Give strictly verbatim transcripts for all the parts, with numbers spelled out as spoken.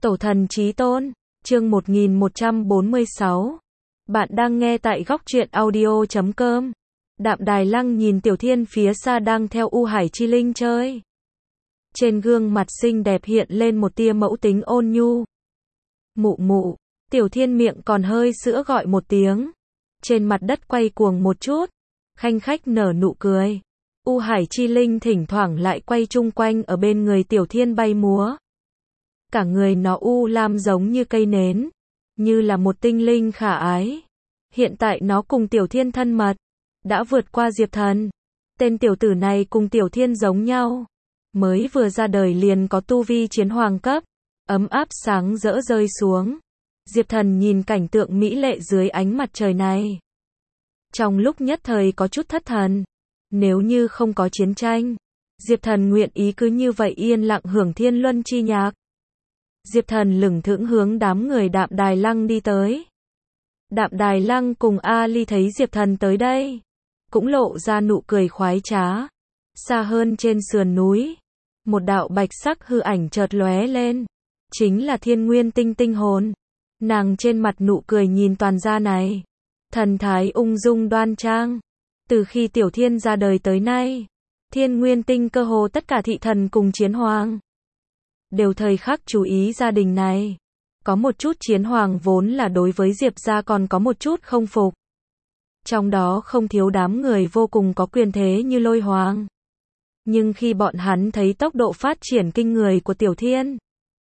Tổ thần chí tôn, chương một nghìn một trăm bốn mươi sáu. Bạn đang nghe tại góc truyện audio chấm com. Đạm Đài Lăng nhìn Tiểu Thiên phía xa đang theo U Hải Chi Linh chơi. Trên gương mặt xinh đẹp hiện lên một tia mẫu tính ôn nhu. Mụ mụ, Tiểu Thiên miệng còn hơi sữa gọi một tiếng. Trên mặt đất quay cuồng một chút, khanh khách nở nụ cười. U Hải Chi Linh thỉnh thoảng lại quay chung quanh ở bên người Tiểu Thiên bay múa. Cả người nó u lam giống như cây nến, như là một tinh linh khả ái. Hiện tại nó cùng Tiểu Thiên thân mật, đã vượt qua Diệp Thần. Tên tiểu tử này cùng Tiểu Thiên giống nhau, mới vừa ra đời liền có tu vi chiến hoàng cấp, ấm áp sáng rỡ rơi xuống. Diệp Thần nhìn cảnh tượng mỹ lệ dưới ánh mặt trời này, trong lúc nhất thời có chút thất thần. Nếu như không có chiến tranh, Diệp Thần nguyện ý cứ như vậy yên lặng hưởng thiên luân chi nhạc. Diệp Thần lững thững hướng đám người Đạm Đài Lăng đi tới. Đạm Đài Lăng cùng A Ly thấy Diệp Thần tới đây, cũng lộ ra nụ cười khoái trá. Xa hơn trên sườn núi, một đạo bạch sắc hư ảnh chợt lóe lên, chính là Thiên Nguyên Tinh tinh hồn. Nàng trên mặt nụ cười nhìn toàn gia này, thần thái ung dung đoan trang. Từ khi Tiểu Thiên ra đời tới nay, Thiên Nguyên Tinh cơ hồ tất cả thị thần cùng chiến hoàng đều thời khắc chú ý gia đình này. Có một chút chiến hoàng vốn là đối với Diệp gia còn có một chút không phục. Trong đó không thiếu đám người vô cùng có quyền thế như Lôi Hoàng. Nhưng khi bọn hắn thấy tốc độ phát triển kinh người của Tiểu Thiên,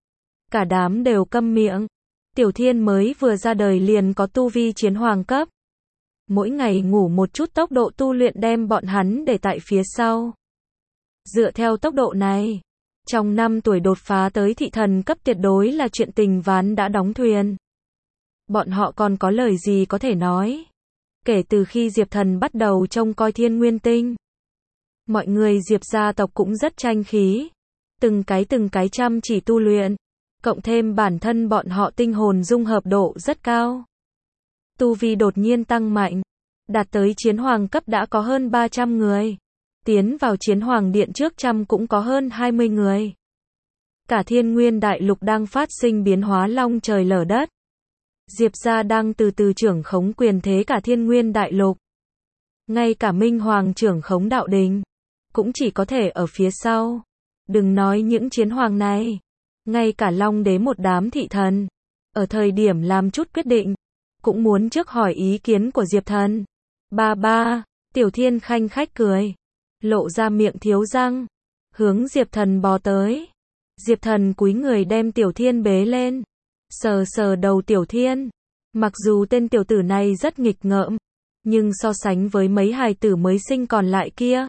cả đám đều câm miệng. Tiểu Thiên mới vừa ra đời liền có tu vi chiến hoàng cấp. Mỗi ngày ngủ một chút tốc độ tu luyện đem bọn hắn để tại phía sau. Dựa theo tốc độ này, trong năm tuổi đột phá tới thị thần cấp tuyệt đối là chuyện tình ván đã đóng thuyền. Bọn họ còn có lời gì có thể nói. Kể từ khi Diệp Thần bắt đầu trông coi Thiên Nguyên Tinh, mọi người Diệp gia tộc cũng rất tranh khí. Từng cái từng cái chăm chỉ tu luyện, cộng thêm bản thân bọn họ tinh hồn dung hợp độ rất cao. Tu vi đột nhiên tăng mạnh, đạt tới chiến hoàng cấp đã có hơn ba trăm người. Tiến vào chiến hoàng điện trước trăm cũng có hơn hai mươi người. Cả thiên nguyên đại lục đang phát sinh biến hóa long trời lở đất. Diệp gia đang từ từ trưởng khống quyền thế cả thiên nguyên đại lục. Ngay cả Minh Hoàng trưởng khống đạo đình, cũng chỉ có thể ở phía sau. Đừng nói những chiến hoàng này, ngay cả Long Đế một đám thị thần, ở thời điểm làm chút quyết định, cũng muốn trước hỏi ý kiến của Diệp Thần. Ba ba, Tiểu Thiên khanh khách cười, lộ ra miệng thiếu răng, hướng Diệp Thần bò tới. Diệp Thần cúi người đem Tiểu Thiên bế lên, sờ sờ đầu Tiểu Thiên. Mặc dù tên tiểu tử này rất nghịch ngợm, nhưng so sánh với mấy hài tử mới sinh còn lại kia,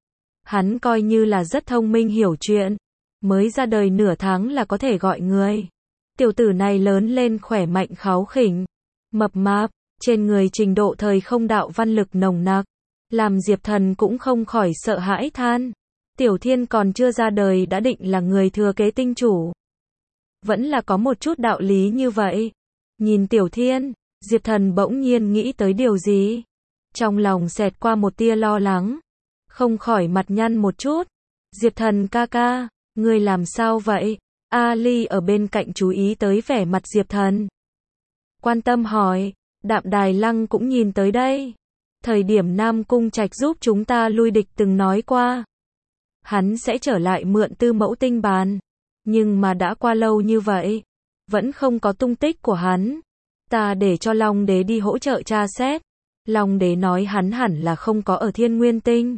hắn coi như là rất thông minh hiểu chuyện. Mới ra đời nửa tháng là có thể gọi người. Tiểu tử này lớn lên khỏe mạnh kháu khỉnh, mập mạp, trên người trình độ thời không đạo văn lực nồng nặc, làm Diệp Thần cũng không khỏi sợ hãi than. Tiểu Thiên còn chưa ra đời đã định là người thừa kế tinh chủ. Vẫn là có một chút đạo lý như vậy. Nhìn Tiểu Thiên, Diệp Thần bỗng nhiên nghĩ tới điều gì. Trong lòng xẹt qua một tia lo lắng, không khỏi mặt nhăn một chút. Diệp Thần ca ca, ngươi làm sao vậy? A Ly ở bên cạnh chú ý tới vẻ mặt Diệp Thần, quan tâm hỏi. Đạm Đài Lăng cũng nhìn tới đây. Thời điểm Nam Cung Trạch giúp chúng ta lui địch từng nói qua, hắn sẽ trở lại mượn Tư Mẫu Tinh bàn. Nhưng mà đã qua lâu như vậy, vẫn không có tung tích của hắn. Ta để cho Long Đế đi hỗ trợ tra xét. Long Đế nói hắn hẳn là không có ở Thiên Nguyên Tinh.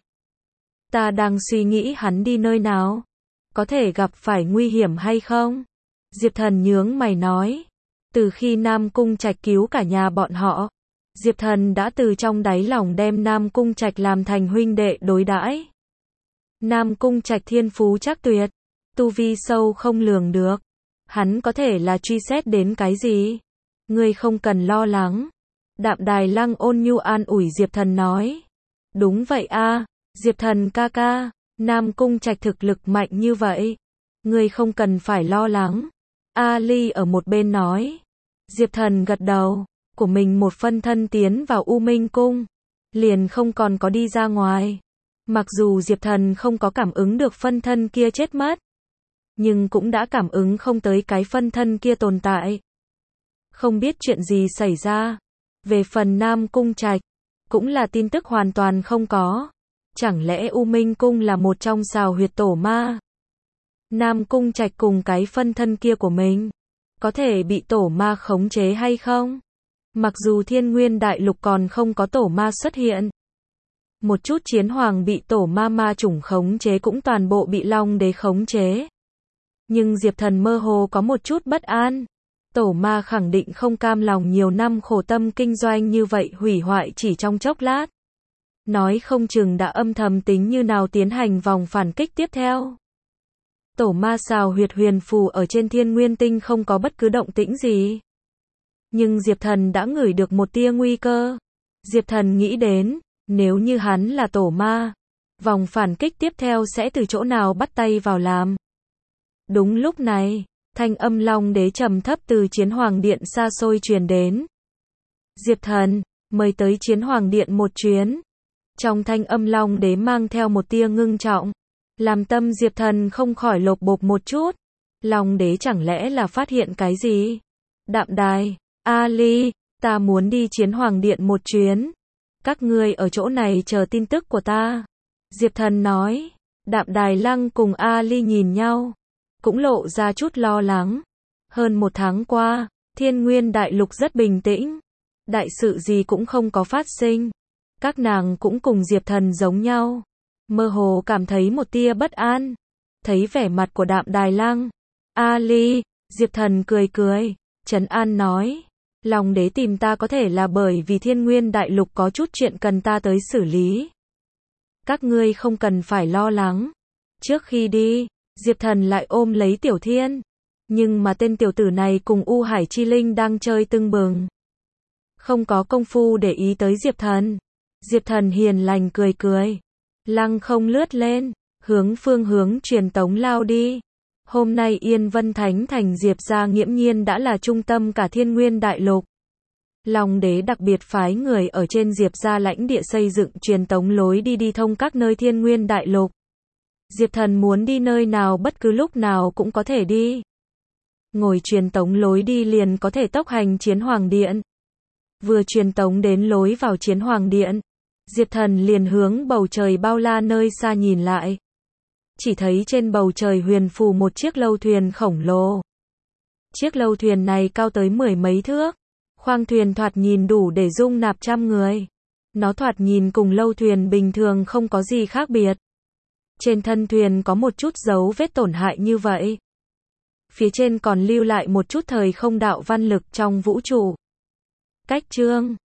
Ta đang suy nghĩ hắn đi nơi nào, có thể gặp phải nguy hiểm hay không? Diệp Thần nhướng mày nói. Từ khi Nam Cung Trạch cứu cả nhà bọn họ, Diệp Thần đã từ trong đáy lòng đem Nam Cung Trạch làm thành huynh đệ đối đãi. Nam Cung Trạch thiên phú chắc tuyệt, tu vi sâu không lường được. Hắn có thể là truy xét đến cái gì? Ngươi không cần lo lắng. Đạm Đài Lăng ôn nhu an ủi Diệp Thần nói. Đúng vậy a, Diệp Thần ca ca, Nam Cung Trạch thực lực mạnh như vậy, ngươi không cần phải lo lắng. A Ly ở một bên nói. Diệp Thần gật đầu, của mình một phân thân tiến vào U Minh Cung, liền không còn có đi ra ngoài. Mặc dù Diệp Thần không có cảm ứng được phân thân kia chết mất, nhưng cũng đã cảm ứng không tới cái phân thân kia tồn tại. Không biết chuyện gì xảy ra. Về phần Nam Cung Trạch, cũng là tin tức hoàn toàn không có. Chẳng lẽ U Minh Cung là một trong xào huyệt tổ ma? Nam Cung Trạch cùng cái phân thân kia của mình, có thể bị tổ ma khống chế hay không? Mặc dù Thiên Nguyên Đại Lục còn không có tổ ma xuất hiện, một chút chiến hoàng bị tổ ma ma chủng khống chế cũng toàn bộ bị Long Đế khống chế. Nhưng Diệp Thần mơ hồ có một chút bất an. Tổ ma khẳng định không cam lòng nhiều năm khổ tâm kinh doanh như vậy hủy hoại chỉ trong chốc lát. Nói không chừng đã âm thầm tính như nào tiến hành vòng phản kích tiếp theo. Tổ ma xào huyệt huyền phù ở trên Thiên Nguyên Tinh không có bất cứ động tĩnh gì. Nhưng Diệp Thần đã ngửi được một tia nguy cơ. Diệp Thần nghĩ đến, nếu như hắn là tổ ma, vòng phản kích tiếp theo sẽ từ chỗ nào bắt tay vào làm. Đúng lúc này, thanh âm Long Đế trầm thấp từ Chiến Hoàng Điện xa xôi truyền đến. Diệp Thần, mời tới Chiến Hoàng Điện một chuyến. Trong thanh âm Long Đế mang theo một tia ngưng trọng, làm tâm Diệp Thần không khỏi lột bột một chút. Long Đế chẳng lẽ là phát hiện cái gì? Đạm Đài, Ali, ta muốn đi Chiến Hoàng Điện một chuyến. Các ngươi ở chỗ này chờ tin tức của ta. Diệp Thần nói. Đạm Đài Lăng cùng Ali nhìn nhau, cũng lộ ra chút lo lắng. Hơn một tháng qua, Thiên Nguyên Đại Lục rất bình tĩnh. Đại sự gì cũng không có phát sinh. Các nàng cũng cùng Diệp Thần giống nhau. Mơ hồ cảm thấy một tia bất an. Thấy vẻ mặt của Đạm Đài Lăng, Ali, Diệp Thần cười cười, trấn an nói. Long Đế tìm ta có thể là bởi vì Thiên Nguyên Đại Lục có chút chuyện cần ta tới xử lý. Các ngươi không cần phải lo lắng. Trước khi đi, Diệp Thần lại ôm lấy Tiểu Thiên. Nhưng mà tên tiểu tử này cùng U Hải Chi Linh đang chơi tưng bừng. Không có công phu để ý tới Diệp Thần. Diệp Thần hiền lành cười cười. Lăng không lướt lên, hướng phương hướng truyền tống lao đi. Hôm nay Yên Vân Thánh Thành Diệp gia nghiễm nhiên đã là trung tâm cả Thiên Nguyên Đại Lục. Long Đế đặc biệt phái người ở trên Diệp gia lãnh địa xây dựng truyền tống lối đi đi thông các nơi Thiên Nguyên Đại Lục. Diệp Thần muốn đi nơi nào bất cứ lúc nào cũng có thể đi. Ngồi truyền tống lối đi liền có thể tốc hành Chiến Hoàng Điện. Vừa truyền tống đến lối vào Chiến Hoàng Điện, Diệp Thần liền hướng bầu trời bao la nơi xa nhìn lại. Chỉ thấy trên bầu trời huyền phù một chiếc lâu thuyền khổng lồ. Chiếc lâu thuyền này cao tới mười mấy thước. Khoang thuyền thoạt nhìn đủ để dung nạp trăm người. Nó thoạt nhìn cùng lâu thuyền bình thường không có gì khác biệt. Trên thân thuyền có một chút dấu vết tổn hại như vậy. Phía trên còn lưu lại một chút thời không đạo văn lực trong vũ trụ. Cách chương